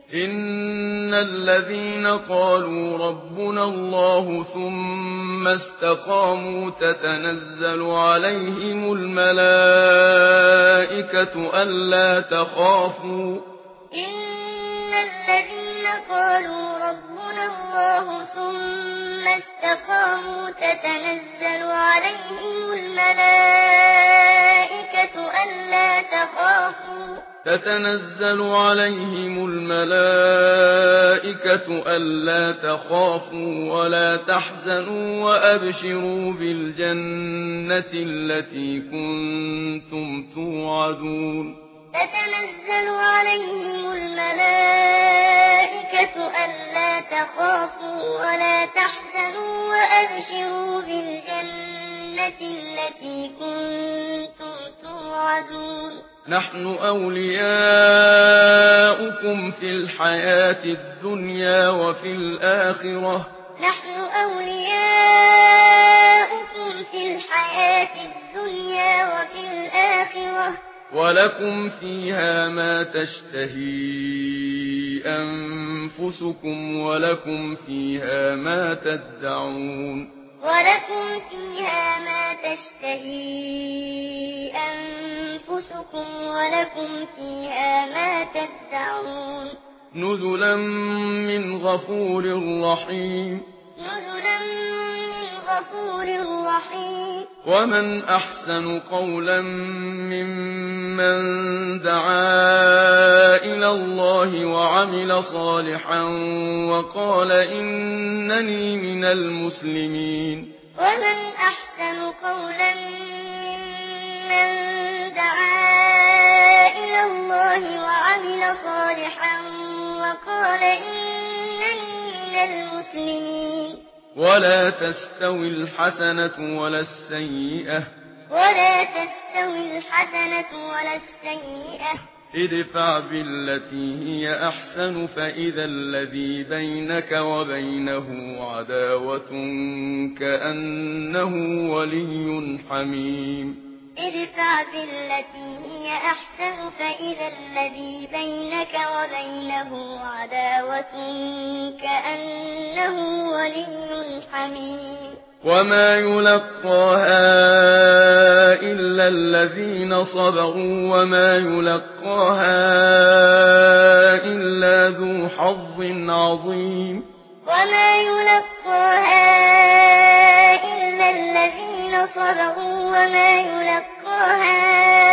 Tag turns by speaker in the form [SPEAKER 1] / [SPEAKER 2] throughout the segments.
[SPEAKER 1] إن الذين قالوا ربنا الله ثم استقاموا تتنزل عليهم الملائكة ألا تخافوا.
[SPEAKER 2] إن الذين قالوا ربنا الله ثم استقاموا تتنزل عليهم الملائكة ألا تخافوا.
[SPEAKER 1] تتنزل عليهم الملائكة ألا تخافوا ولا تحزنوا وأبشروا بالجنة التي كنتم توعدون.
[SPEAKER 2] تتنزل عليهم الملائكة ألا تخافوا ولا تحزنوا وأبشروا بالجنة التي كنتم توعدون.
[SPEAKER 1] نحن أولياؤكم في الحياة الدنيا وفي الآخرة.
[SPEAKER 2] نحن أولياؤكم في الحياة الدنيا وفي الآخرة.
[SPEAKER 1] ولكم فيها ما تشتهي أنفسكم ولكم فيها ما تدعون.
[SPEAKER 2] ولكم فيها ما تشتهي أنفسكم ولكم فيها ما تدعون.
[SPEAKER 1] نزلا من غفور رحيم.
[SPEAKER 2] نزلا من غفور رحيم.
[SPEAKER 1] ومن أحسن قولا ممن دعا إلى الله وعمل صالحا وقال إنني من المسلمين.
[SPEAKER 2] ومن أحسن قولا ممن دعا إلى الله وعمل صالحا وقال إنني من المسلمين.
[SPEAKER 1] ولا تستوي الحسنة ولا السيئة.
[SPEAKER 2] ولا تستوي الحسنة ولا السيئة.
[SPEAKER 1] ادفع بالتي هي أحسن فإذا الذي بينك وبينه عداوة كأنه ولي حميم.
[SPEAKER 2] ادفع بالتي هي أحسن فإذا الذي بينك وبينه عداوة كأنه ولي حميم.
[SPEAKER 1] وما يلقاها إلا الذين صبروا وما يلقاها إلا ذو حظ عظيم.
[SPEAKER 2] وما يلقاها إلا الذين صبروا وما يلقاها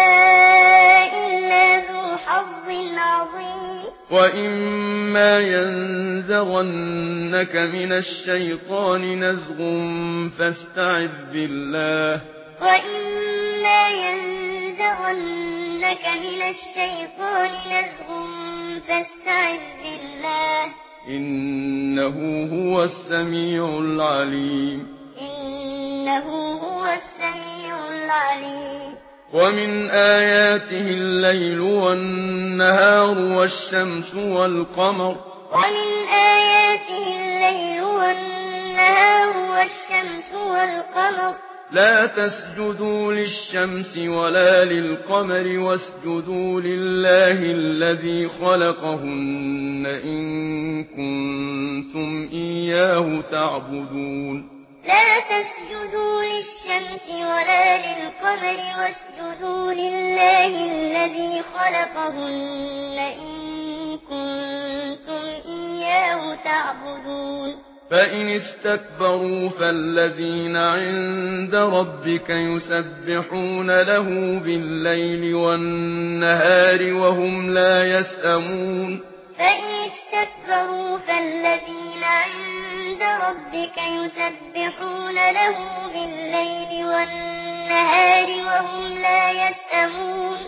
[SPEAKER 2] إلا ذو حظ عظيم.
[SPEAKER 1] وإما ينزغنك من الشيطان نزغ فاستعذ بالله.
[SPEAKER 2] وإما ينزغنك من الشيطان نزغ فاستعذ بالله.
[SPEAKER 1] إنه هو السميع العليم.
[SPEAKER 2] إنه هو السميع العليم.
[SPEAKER 1] ومن آياته الليل والنهار والشمس والقمر.
[SPEAKER 2] ومن آياته الليل والنهار والشمس والقمر.
[SPEAKER 1] لا تسجدوا للشمس ولا للقمر واسجدوا لله الذي خلقهن إن كنتم إياه تعبدون.
[SPEAKER 2] لا تسجدوا للشمس ولا للقمر واسجدوا لله الذي خلقهن إن كنتم إياه تعبدون.
[SPEAKER 1] فإن استكبروا فالذين عند ربك يسبحون له بالليل والنهار وهم لا يسأمون.
[SPEAKER 2] فإن استكبروا فالذين عند ربك يسبحون له بالليل والنهار وهم لا يسأمون.